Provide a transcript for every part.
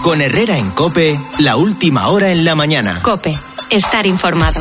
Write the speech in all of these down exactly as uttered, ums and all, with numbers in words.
Con Herrera en COPE, la última hora en la mañana. COPE, estar informado.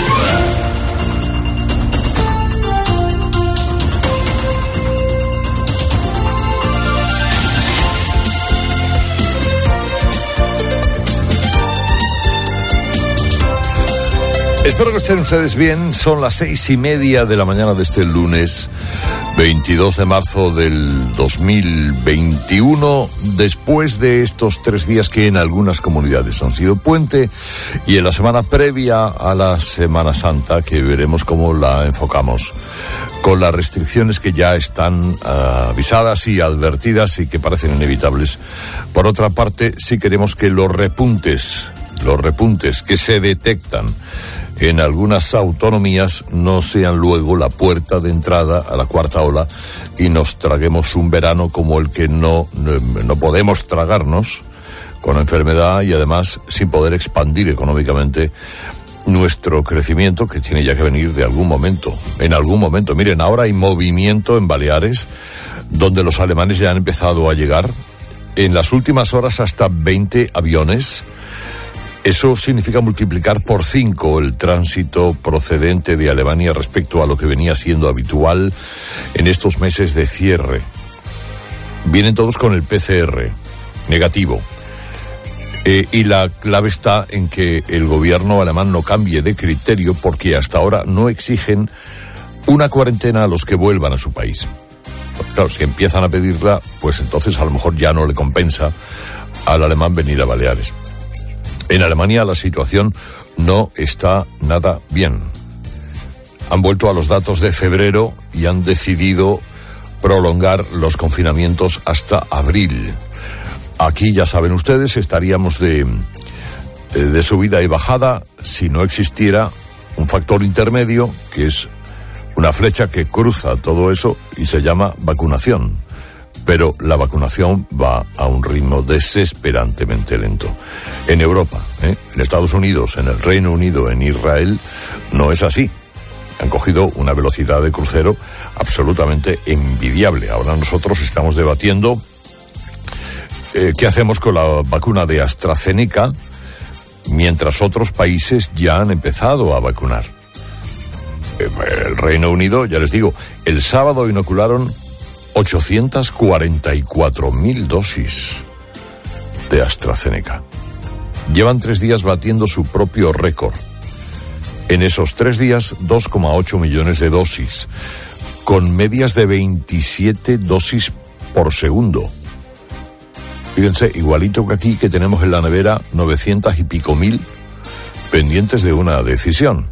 Espero que estén ustedes bien. Son las seis y media de la mañana de este lunes veintidós de marzo del dos mil veintiuno, después de estos tres días que en algunas comunidades han sido puente y en la semana previa a la Semana Santa, que veremos cómo la enfocamos, con las restricciones que ya están uh, avisadas y advertidas y que parecen inevitables. Por otra parte, sí queremos que los repuntes, los repuntes que se detectan en algunas autonomías no sean luego la puerta de entrada a la cuarta ola y nos traguemos un verano como el que no, no, no podemos tragarnos, con enfermedad y además sin poder expandir económicamente nuestro crecimiento, que tiene ya que venir de algún momento, en algún momento. Miren, ahora hay movimiento en Baleares, donde los alemanes ya han empezado a llegar, en las últimas horas hasta veinte aviones. Eso significa multiplicar por cinco el tránsito procedente de Alemania respecto a lo que venía siendo habitual en estos meses de cierre. Vienen todos con el P C R negativo. Eh, y la clave está en que el gobierno alemán no cambie de criterio, porque hasta ahora no exigen una cuarentena a los que vuelvan a su país. Porque claro, si empiezan a pedirla, pues entonces a lo mejor ya no le compensa al alemán venir a Baleares. En Alemania la situación no está nada bien. Han vuelto a los datos de febrero y han decidido prolongar los confinamientos hasta abril. Aquí, ya saben ustedes, estaríamos de, de subida y bajada si no existiera un factor intermedio, que es una flecha que cruza todo eso y se llama vacunación. Pero la vacunación va a un ritmo desesperantemente lento. En Europa, ¿eh? en Estados Unidos, en el Reino Unido, en Israel, no es así. Han cogido una velocidad de crucero absolutamente envidiable. Ahora nosotros estamos debatiendo eh, qué hacemos con la vacuna de AstraZeneca, mientras otros países ya han empezado a vacunar. Eh, el Reino Unido, ya les digo, el sábado inocularon ochocientas cuarenta y cuatro mil dosis de AstraZeneca. Llevan tres días batiendo su propio récord. En esos tres días, dos coma ocho millones de dosis, con medias de veintisiete dosis por segundo. Fíjense, igualito que aquí, que tenemos en la nevera novecientas y pico mil pendientes de una decisión.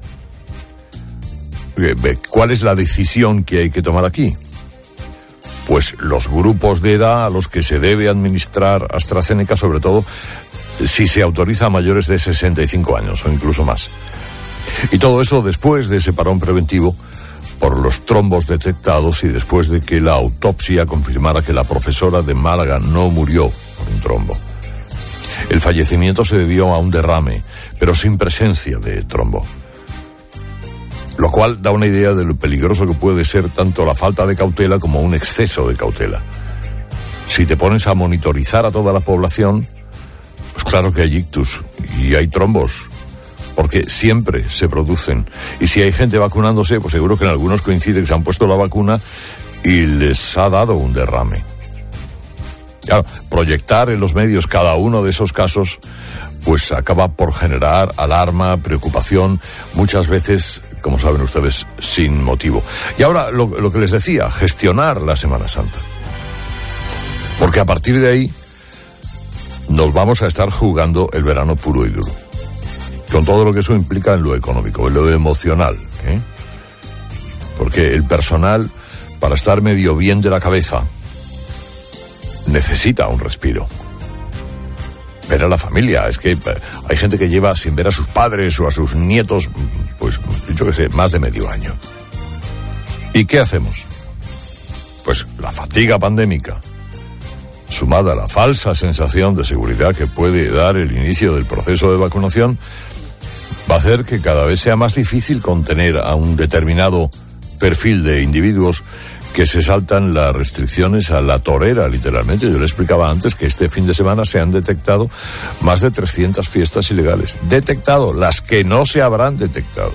¿Cuál es la decisión que hay que tomar aquí? Pues los grupos de edad a los que se debe administrar AstraZeneca, sobre todo si se autoriza a mayores de sesenta y cinco años o incluso más. Y todo eso después de ese parón preventivo por los trombos detectados y después de que la autopsia confirmara que la profesora de Málaga no murió por un trombo. El fallecimiento se debió a un derrame, pero sin presencia de trombo. Lo cual da una idea de lo peligroso que puede ser tanto la falta de cautela como un exceso de cautela. Si te pones a monitorizar a toda la población, pues claro que hay ictus y hay trombos, porque siempre se producen. Y si hay gente vacunándose, pues seguro que en algunos coincide que se han puesto la vacuna y les ha dado un derrame. Claro, proyectar en los medios cada uno de esos casos, pues acaba por generar alarma, preocupación, muchas veces, como saben ustedes, sin motivo. Y ahora, lo, lo que les decía, gestionar la Semana Santa. Porque a partir de ahí nos vamos a estar jugando el verano puro y duro. Con todo lo que eso implica en lo económico, en lo emocional, ¿eh? Porque el personal, para estar medio bien de la cabeza, necesita un respiro. Ver a la familia, es que hay gente que lleva sin ver a sus padres o a sus nietos, pues yo qué sé, más de medio año. ¿Y qué hacemos? Pues la fatiga pandémica, sumada a la falsa sensación de seguridad que puede dar el inicio del proceso de vacunación, va a hacer que cada vez sea más difícil contener a un determinado perfil de individuos que se saltan las restricciones a la torera, literalmente. Yo le explicaba antes que este fin de semana se han detectado más de trescientas fiestas ilegales. Detectado, las que no se habrán detectado.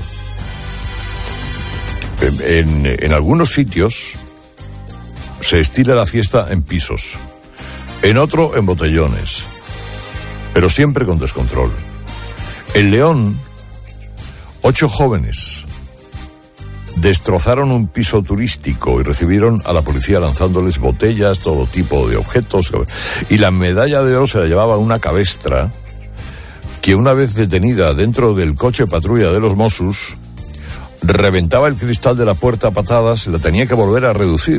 En, en, en algunos sitios se estila la fiesta en pisos, en otro en botellones, pero siempre con descontrol. En León, ocho jóvenes destrozaron un piso turístico y recibieron a la policía lanzándoles botellas, todo tipo de objetos. Y la medalla de oro se la llevaba una cabestra que, una vez detenida dentro del coche patrulla de los Mossos, reventaba el cristal de la puerta a patadas y la tenía que volver a reducir.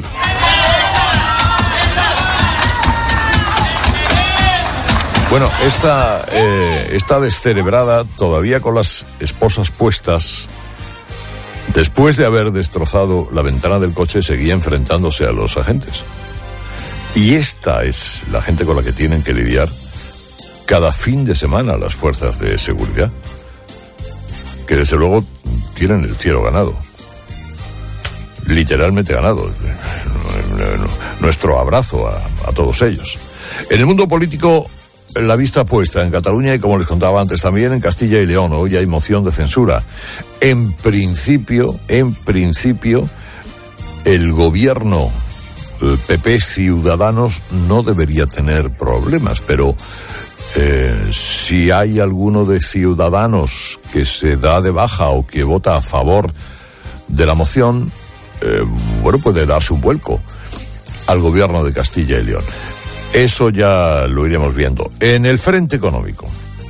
Bueno, esta, eh, esta descerebrada, todavía con las esposas puestas, después de haber destrozado la ventana del coche, seguía enfrentándose a los agentes. Y esta es la gente con la que tienen que lidiar cada fin de semana las fuerzas de seguridad, que desde luego tienen el cielo ganado, literalmente ganado. Nuestro abrazo a, a todos ellos. En el mundo político, la vista puesta en Cataluña y, como les contaba antes, también en Castilla y León. Hoy hay moción de censura. En principio, en principio, el gobierno eh, P P Ciudadanos no debería tener problemas, pero eh, si hay alguno de Ciudadanos que se da de baja o que vota a favor de la moción, eh, bueno, puede darse un vuelco al gobierno de Castilla y León. Eso ya lo iremos viendo. En el frente económico,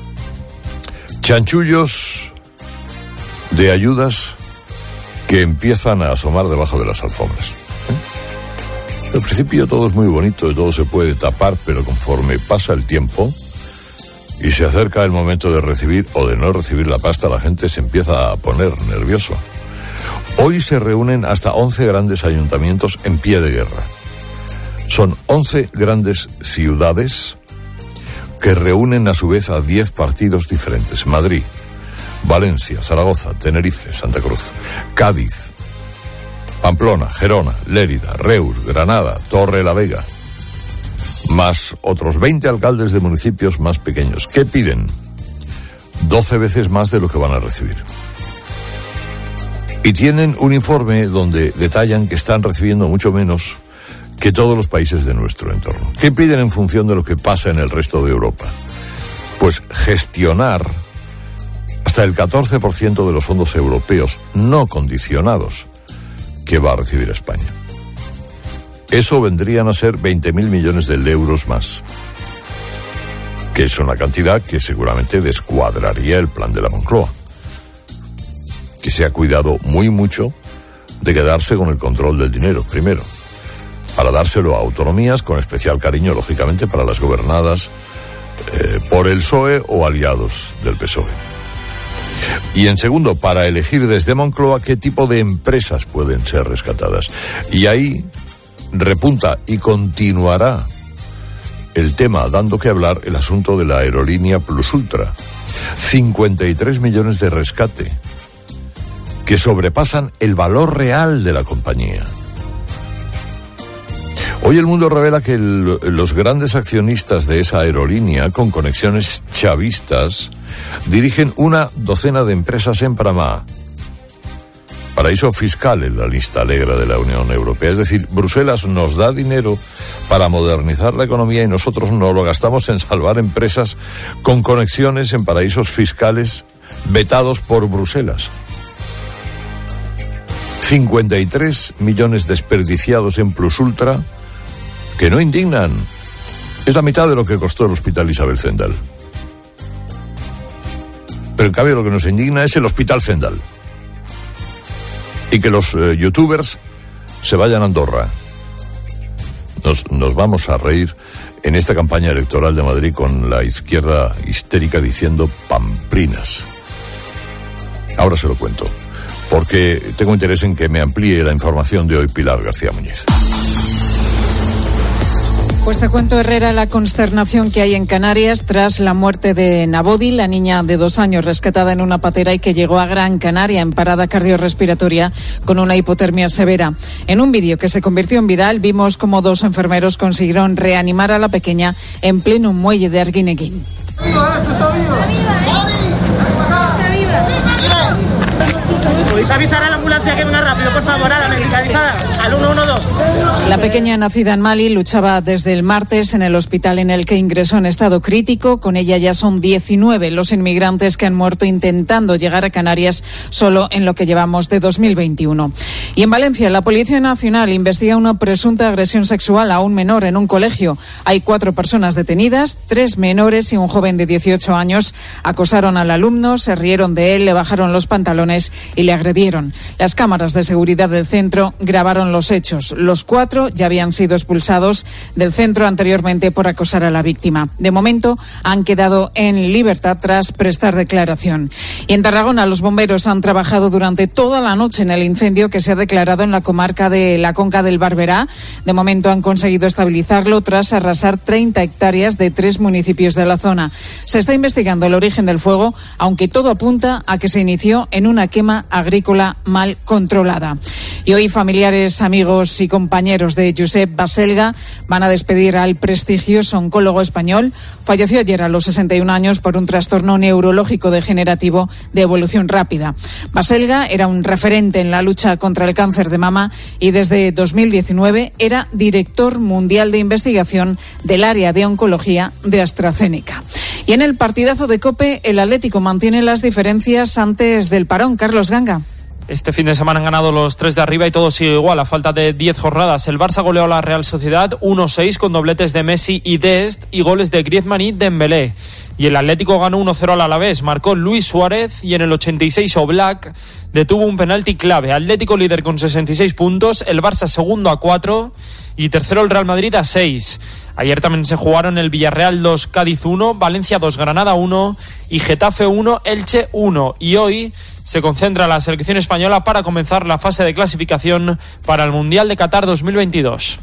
chanchullos de ayudas que empiezan a asomar debajo de las alfombras. ¿Eh? Al principio todo es muy bonito y todo se puede tapar, pero conforme pasa el tiempo y se acerca el momento de recibir o de no recibir la pasta, la gente se empieza a poner nervioso. Hoy se reúnen hasta once grandes ayuntamientos en pie de guerra. Son once grandes ciudades que reúnen a su vez a diez partidos diferentes. Madrid, Valencia, Zaragoza, Tenerife, Santa Cruz, Cádiz, Pamplona, Gerona, Lérida, Reus, Granada, Torre la Vega, más otros veinte alcaldes de municipios más pequeños, que piden doce veces más de lo que van a recibir. Y tienen un informe donde detallan que están recibiendo mucho menos que todos los países de nuestro entorno. ¿Qué piden en función de lo que pasa en el resto de Europa? Pues gestionar hasta el catorce por ciento de los fondos europeos no condicionados que va a recibir España. Eso vendrían a ser veinte mil millones de euros más, que es una cantidad que seguramente descuadraría el plan de la Moncloa, que se ha cuidado muy mucho de quedarse con el control del dinero primero, para dárselo a autonomías, con especial cariño, lógicamente, para las gobernadas eh, por el P S O E o aliados del P S O E. Y en segundo, para elegir desde Moncloa qué tipo de empresas pueden ser rescatadas. Y ahí repunta y continuará el tema, dando que hablar, el asunto de la aerolínea Plus Ultra. cincuenta y tres millones de rescate, que sobrepasan el valor real de la compañía. Hoy El Mundo revela que el, los grandes accionistas de esa aerolínea, con conexiones chavistas, dirigen una docena de empresas en Panamá, paraíso fiscal en la lista negra de la Unión Europea. Es decir, Bruselas nos da dinero para modernizar la economía y nosotros nos lo gastamos en salvar empresas con conexiones en paraísos fiscales vetados por Bruselas. cincuenta y tres millones desperdiciados en Plus Ultra, que no indignan. Es la mitad de lo que costó el Hospital Isabel Zendal. Pero en cambio lo que nos indigna es el Hospital Zendal. Y que los eh, youtubers se vayan a Andorra. Nos, nos vamos a reír en esta campaña electoral de Madrid con la izquierda histérica diciendo pamplinas. Ahora se lo cuento, porque tengo interés en que me amplíe la información de hoy Pilar García Muñiz. Pues te cuento, Herrera, la consternación que hay en Canarias tras la muerte de Nabodi, la niña de dos años rescatada en una patera y que llegó a Gran Canaria en parada cardiorrespiratoria con una hipotermia severa. En un vídeo que se convirtió en viral vimos cómo dos enfermeros consiguieron reanimar a la pequeña en pleno muelle de Arguineguín. ¿Podéis avisar a la ambulancia que venga rápido, por favor, a la medicalizada, al uno uno dos? La pequeña, nacida en Mali, luchaba desde el martes en el hospital en el que ingresó en estado crítico. Con ella ya son diecinueve los inmigrantes que han muerto intentando llegar a Canarias solo en lo que llevamos de dos mil veintiuno. Y en Valencia, la Policía Nacional investiga una presunta agresión sexual a un menor en un colegio. Hay cuatro personas detenidas, tres menores y un joven de dieciocho años. Acosaron al alumno, se rieron de él, le bajaron los pantalones y le agredieron. Las cámaras de seguridad del centro grabaron los hechos. Los cuatro ya habían sido expulsados del centro anteriormente por acosar a la víctima. De momento han quedado en libertad tras prestar declaración. Y en Tarragona los bomberos han trabajado durante toda la noche en el incendio que se ha declarado en la comarca de la Conca del Barberá. De momento han conseguido estabilizarlo tras arrasar treinta hectáreas de tres municipios de la zona. Se está investigando el origen del fuego, aunque todo apunta a que se inició en una quema agrícola mal controlada. Y hoy familiares, amigos y compañeros de Josep Baselga van a despedir al prestigioso oncólogo español. Falleció ayer a los sesenta y un años por un trastorno neurológico degenerativo de evolución rápida. Baselga era un referente en la lucha contra el cáncer de mama y desde dos mil diecinueve era director mundial de investigación del área de oncología de AstraZeneca. Y en el partidazo de COPE, el Atlético mantiene las diferencias antes del parón. Carlos Ganga. Este fin de semana han ganado los tres de arriba y todo sigue igual. A falta de diez jornadas, el Barça goleó a la Real Sociedad uno seis con dobletes de Messi y Dest y goles de Griezmann y Dembélé. Y el Atlético ganó uno cero al Alavés. Marcó Luis Suárez y en el ochenta y seis Oblak detuvo un penalti clave. Atlético líder con sesenta y seis puntos, el Barça segundo a cuatro y tercero el Real Madrid a seis. Ayer también se jugaron el Villarreal dos, Cádiz uno, Valencia dos, Granada uno y Getafe uno, Elche uno. Y hoy se concentra la selección española para comenzar la fase de clasificación para el Mundial de Qatar dos mil veintidós.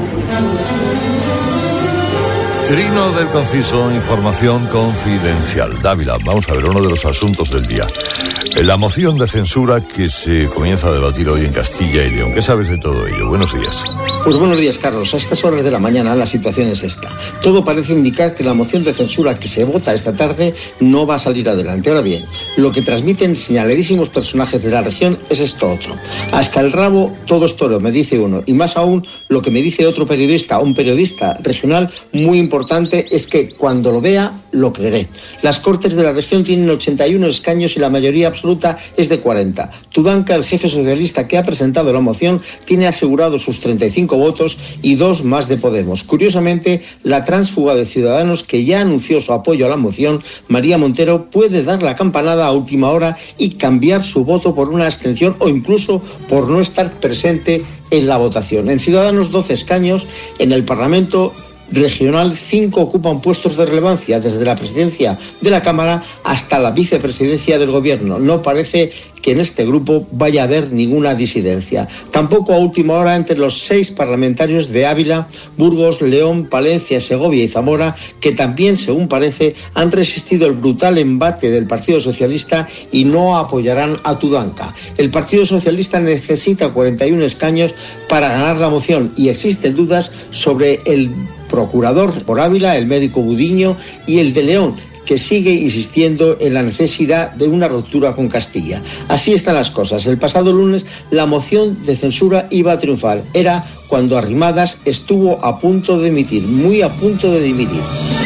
Trino del Conciso, información confidencial. Dávila, vamos a ver uno de los asuntos del día. La moción de censura que se comienza a debatir hoy en Castilla y León. ¿Qué sabes de todo ello? Buenos días. Pues buenos días, Carlos. A estas horas de la mañana la situación es esta. Todo parece indicar que la moción de censura que se vota esta tarde no va a salir adelante. Ahora bien, lo que transmiten señaladísimos personajes de la región es esto otro. Hasta el rabo todo es toro, me dice uno. Y más aún, lo que me dice otro periodista, un periodista regional muy importante. Importante es que cuando lo vea, lo creeré. Las Cortes de la región tienen ochenta y uno escaños y la mayoría absoluta es de cuarenta. Tudanca, el jefe socialista que ha presentado la moción, tiene asegurado sus treinta y cinco votos y dos más de Podemos. Curiosamente, la tránsfuga de Ciudadanos, que ya anunció su apoyo a la moción, María Montero, puede dar la campanada a última hora y cambiar su voto por una abstención o incluso por no estar presente en la votación. En Ciudadanos, doce escaños, en el Parlamento regional, cinco ocupan puestos de relevancia, desde la presidencia de la Cámara hasta la vicepresidencia del Gobierno. No parece que en este grupo vaya a haber ninguna disidencia. Tampoco a última hora entre los seis parlamentarios de Ávila, Burgos, León, Palencia, Segovia y Zamora, que también, según parece, han resistido el brutal embate del Partido Socialista y no apoyarán a Tudanca. El Partido Socialista necesita cuarenta y uno escaños para ganar la moción y existen dudas sobre el procurador por Ávila, el médico Budiño, y el de León, que sigue insistiendo en la necesidad de una ruptura con Castilla. Así están las cosas. El pasado lunes la moción de censura iba a triunfar. Era cuando Arrimadas estuvo a punto de dimitir, muy a punto de dimitir.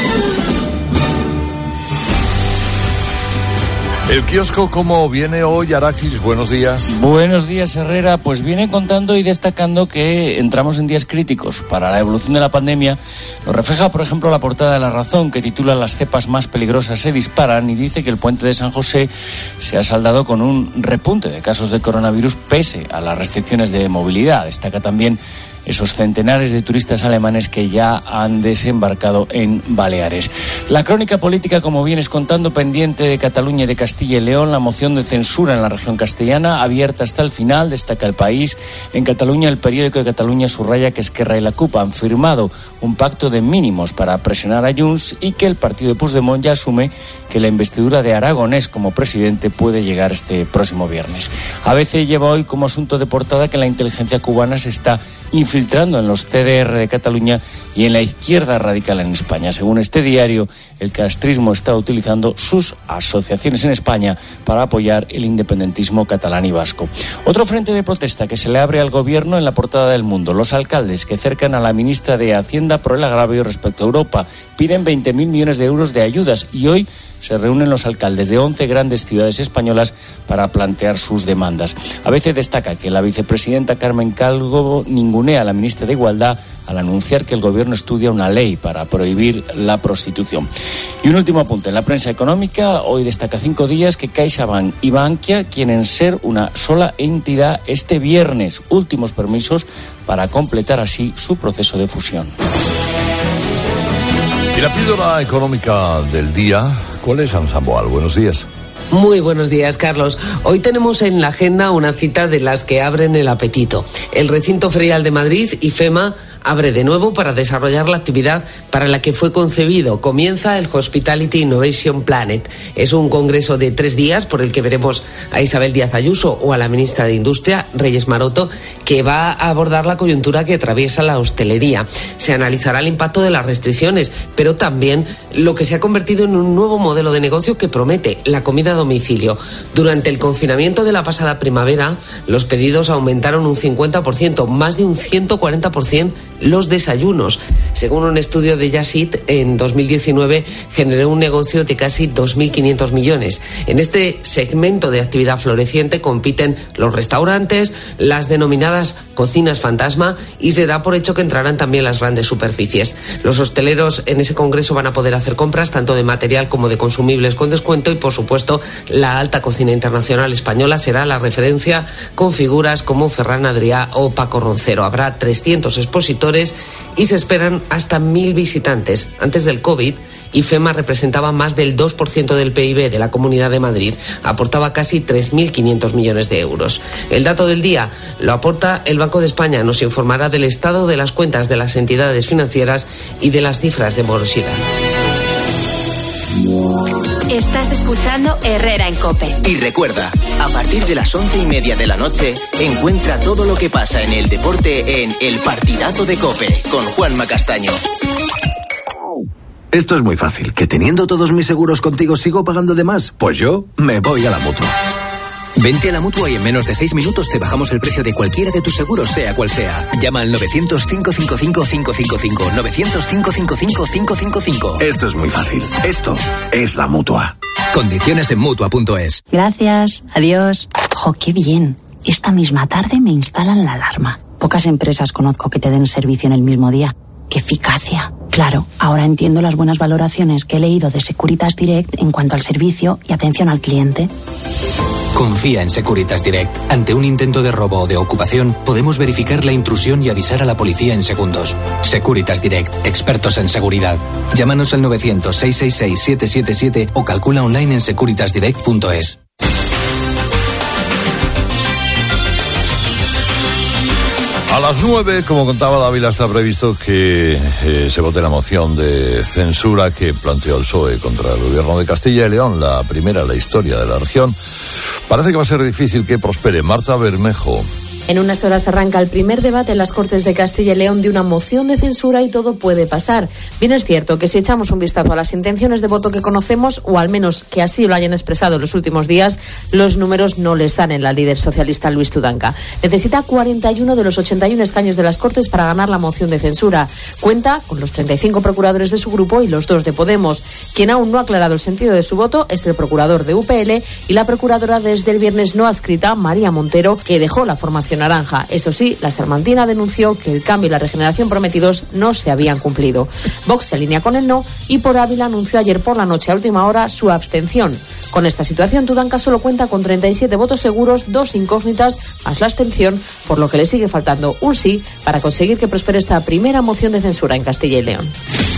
El kiosco, ¿cómo viene hoy, Araquis? Buenos días. Buenos días, Herrera. Pues viene contando y destacando que entramos en días críticos para la evolución de la pandemia. Lo refleja, por ejemplo, la portada de La Razón, que titula "Las cepas más peligrosas se disparan", y dice que el puente de San José se ha saldado con un repunte de casos de coronavirus pese a las restricciones de movilidad. Destaca también esos centenares de turistas alemanes que ya han desembarcado en Baleares. La crónica política, como vienes contando, pendiente de Cataluña y de Castilla y León, la moción de censura en la región castellana, abierta hasta el final, destaca El País. En Cataluña, el periódico de Cataluña subraya que Esquerra y la CUP han firmado un pacto de mínimos para presionar a Junts y que el partido de Puigdemont ya asume que la investidura de Aragonés como presidente puede llegar este próximo viernes. A B C lleva hoy como asunto de portada que la inteligencia cubana se está infiltrando en los C D R de Cataluña y en la izquierda radical en España. Según este diario, el castrismo está utilizando sus asociaciones en España para apoyar el independentismo catalán y vasco. Otro frente de protesta que se le abre al gobierno en la portada del Mundo. Los alcaldes que cercan a la ministra de Hacienda por el agravio respecto a Europa piden veinte mil millones de euros de ayudas y hoy se reúnen los alcaldes de once grandes ciudades españolas para plantear sus demandas. A veces destaca que la vicepresidenta Carmen Calvo ningunea a la ministra de Igualdad al anunciar que el gobierno estudia una ley para prohibir la prostitución. Y un último apunte. En la prensa económica, hoy destaca cinco días que CaixaBank y Bankia quieren ser una sola entidad este viernes. Últimos permisos para completar así su proceso de fusión. Y la píldora económica del día, ¿cuál es, Ana Samboal? Buenos días. Muy buenos días, Carlos. Hoy tenemos en la agenda una cita de las que abren el apetito. El recinto ferial de Madrid, IFEMA, abre de nuevo para desarrollar la actividad para la que fue concebido. Comienza el Hospitality Innovation Planet. Es un congreso de tres días por el que veremos a Isabel Díaz Ayuso o a la ministra de Industria, Reyes Maroto, que va a abordar la coyuntura que atraviesa la hostelería. Se analizará el impacto de las restricciones, pero también lo que se ha convertido en un nuevo modelo de negocio que promete la comida a domicilio. Durante el confinamiento de la pasada primavera, los pedidos aumentaron un cincuenta por ciento, más de un ciento cuarenta por ciento los desayunos. Según un estudio de Just Eat, en dos mil diecinueve generó un negocio de casi dos mil quinientos millones. En este segmento de actividad floreciente compiten los restaurantes, las denominadas cocinas fantasma y se da por hecho que entrarán también las grandes superficies. Los hosteleros en ese congreso van a poder hacer compras tanto de material como de consumibles con descuento y, por supuesto, la alta cocina internacional española será la referencia con figuras como Ferran Adrià o Paco Roncero. Habrá trescientos expositores y se esperan hasta mil visitantes. Antes del COVID, IFEMA representaba más del dos por ciento del P I B de la Comunidad de Madrid. Aportaba casi tres mil quinientos millones de euros. El dato del día lo aporta el Banco de España. Nos informará del estado de las cuentas de las entidades financieras y de las cifras de morosidad. Estás escuchando Herrera en COPE. Y recuerda, a partir de las once y media de la noche, encuentra todo lo que pasa en el deporte en El Partidazo de COPE, con Juanma Castaño. Esto es muy fácil. ¿Que teniendo todos mis seguros contigo sigo pagando de más? Pues yo me voy a la Mutua. Vente a la Mutua y en menos de seis minutos te bajamos el precio de cualquiera de tus seguros, sea cual sea. Llama al novecientos, cinco cinco cinco, cinco cinco cinco. novecientos, cinco cinco cinco, cinco cinco cinco. Esto es muy fácil. Esto es la Mutua. Condiciones en Mutua punto es. Gracias. Adiós. ¡Jo, qué bien! Esta misma tarde me instalan la alarma. Pocas empresas conozco que te den servicio en el mismo día. ¡Qué eficacia! Claro, ahora entiendo las buenas valoraciones que he leído de Securitas Direct en cuanto al servicio y atención al cliente. Confía en Securitas Direct. Ante un intento de robo o de ocupación, podemos verificar la intrusión y avisar a la policía en segundos. Securitas Direct, expertos en seguridad. Llámanos al novecientos, seiscientos sesenta y seis, siete siete siete o calcula online en securitas direct punto es. A las nueve, como contaba Dávila, está previsto que eh, se vote la moción de censura que planteó el P S O E contra el gobierno de Castilla y León, la primera en la historia de la región. Parece que va a ser difícil que prospere. Marta Bermejo. En unas horas arranca el primer debate en las Cortes de Castilla y León de una moción de censura y todo puede pasar. Bien es cierto que si echamos un vistazo a las intenciones de voto que conocemos, o al menos que así lo hayan expresado en los últimos días, los números no le salen al líder socialista Luis Tudanca. Necesita cuarenta y uno de los ochenta y uno escaños de las Cortes para ganar la moción de censura. Cuenta con los treinta y cinco procuradores de su grupo y los dos de Podemos. Quien aún no ha aclarado el sentido de su voto es el procurador de U P L y la procuradora desde el viernes no adscrita, María Montero, que dejó la formación naranja. Eso sí, la salmantina denunció que el cambio y la regeneración prometidos no se habían cumplido. Vox se alinea con el no y por Ávila anunció ayer por la noche a última hora su abstención. Con esta situación, Tudanca solo cuenta con treinta y siete votos seguros, dos incógnitas, más la abstención, por lo que le sigue faltando un sí para conseguir que prospere esta primera moción de censura en Castilla y León.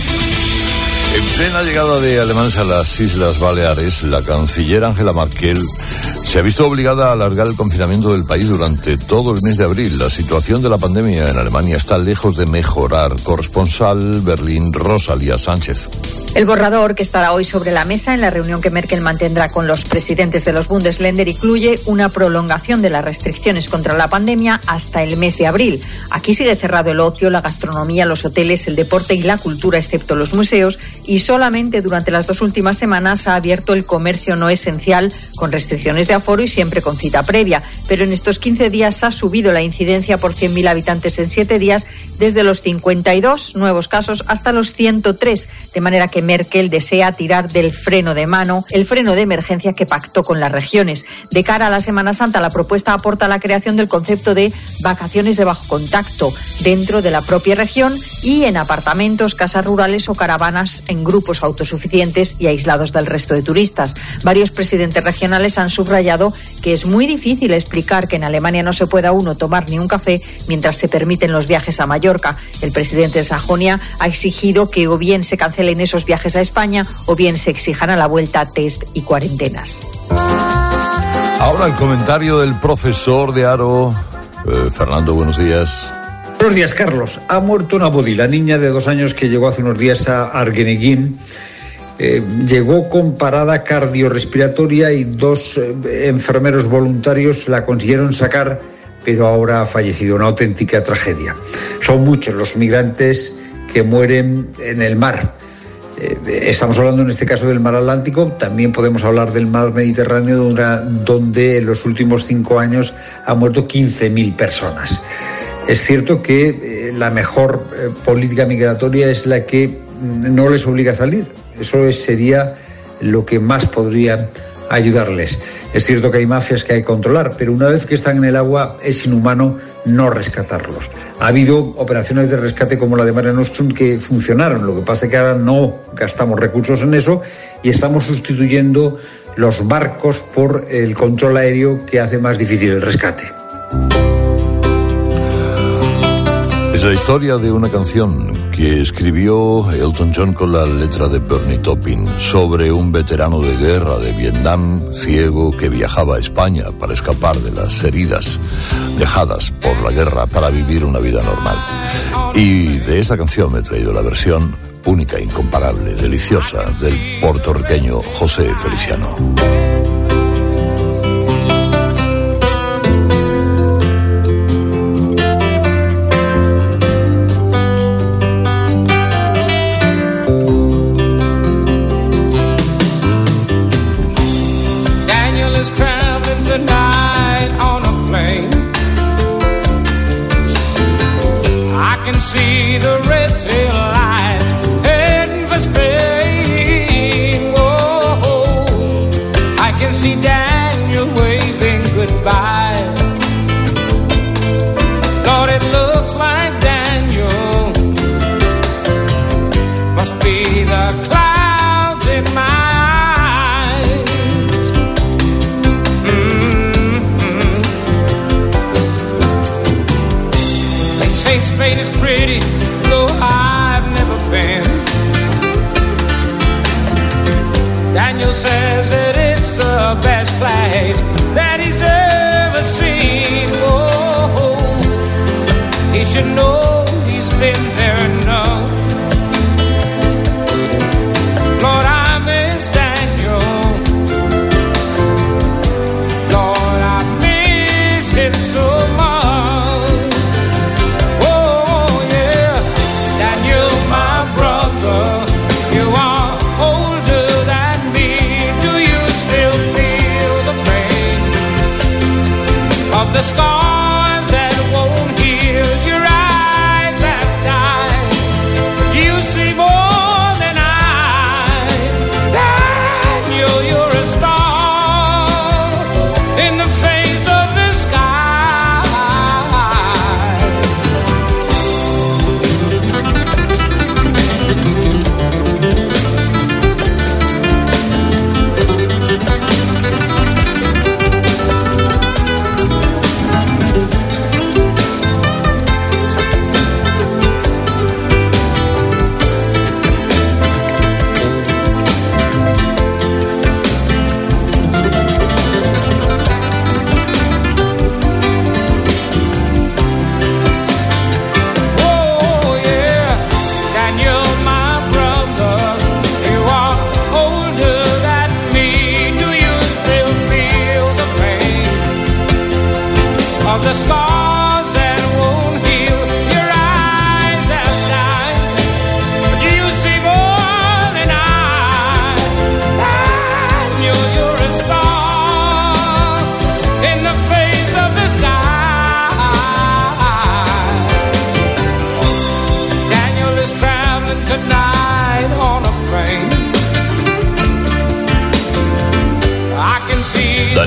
En plena llegada de alemanes a las Islas Baleares, la canciller Angela Merkel se ha visto obligada a alargar el confinamiento del país durante todo el mes de abril. La situación de la pandemia en Alemania está lejos de mejorar. Corresponsal Berlín, Rosalía Sánchez. El borrador que estará hoy sobre la mesa en la reunión que Merkel mantendrá con los presidentes de los Bundesländer incluye una prolongación de las restricciones contra la pandemia hasta el mes de abril. Aquí sigue cerrado el ocio, la gastronomía, los hoteles, el deporte y la cultura, excepto los museos, y solamente durante las dos últimas semanas ha abierto el comercio no esencial con restricciones de aforo y siempre con cita previa. Pero en estos quince días ha subido la incidencia por cien mil habitantes en siete días, desde los cincuenta y dos nuevos casos hasta los ciento tres, de manera que Merkel desea tirar del freno de mano, el freno de emergencia que pactó con las regiones. De cara a la Semana Santa, la propuesta aporta la creación del concepto de vacaciones de bajo contacto dentro de la propia región y en apartamentos, casas rurales o caravanas en grupos autosuficientes y aislados del resto de turistas. Varios presidentes regionales han subrayado que es muy difícil explicar que en Alemania no se pueda uno tomar ni un café mientras se permiten los viajes a Mallorca. El presidente de Sajonia ha exigido que o bien se cancelen esos viajes a España o bien se exijan a la vuelta test y cuarentenas. Ahora el comentario del profesor de Aro. Eh, Fernando, buenos días. Buenos días, Carlos. Ha muerto Nabodi, la niña de dos años que llegó hace unos días a Arguineguín. Eh, llegó con parada cardiorrespiratoria y dos eh, enfermeros voluntarios la consiguieron sacar, pero ahora ha fallecido. Una auténtica tragedia. Son muchos los migrantes que mueren en el mar. Eh, estamos hablando en este caso del mar Atlántico, también podemos hablar del mar Mediterráneo, donde, donde en los últimos cinco años han muerto quince mil personas. Es cierto que eh, la mejor eh, política migratoria es la que no les obliga a salir. Eso es, sería lo que más podría ayudarles. Es cierto que hay mafias que hay que controlar, pero una vez que están en el agua es inhumano no rescatarlos. Ha habido operaciones de rescate como la de Mare Nostrum que funcionaron. Lo que pasa es que ahora no gastamos recursos en eso y estamos sustituyendo los barcos por el control aéreo que hace más difícil el rescate. Es la historia de una canción que escribió Elton John con la letra de Bernie Taupin sobre un veterano de guerra de Vietnam, ciego, que viajaba a España para escapar de las heridas dejadas por la guerra para vivir una vida normal. Y de esa canción me he traído la versión única, incomparable, deliciosa del puertorriqueño José Feliciano. See the red tail lights heading for Spain. Whoa, I can see Daniel waving goodbye. Lord, it looks like Daniel must be the clouds in my eyes. Mm-hmm. They say Spain is pretty, though I've never been. Daniel says that it's the best place that he's ever seen. Whoa, he should know he's been there enough. Lord, I miss Daniel. Lord, I miss him so much.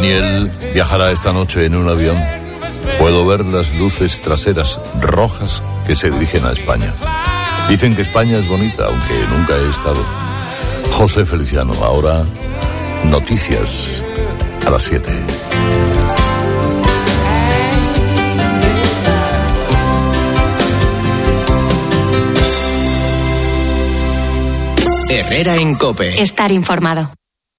Daniel viajará esta noche en un avión. Puedo ver las luces traseras rojas que se dirigen a España. Dicen que España es bonita, aunque nunca he estado. José Feliciano, ahora noticias a las siete. Herrera en COPE. Estar informado.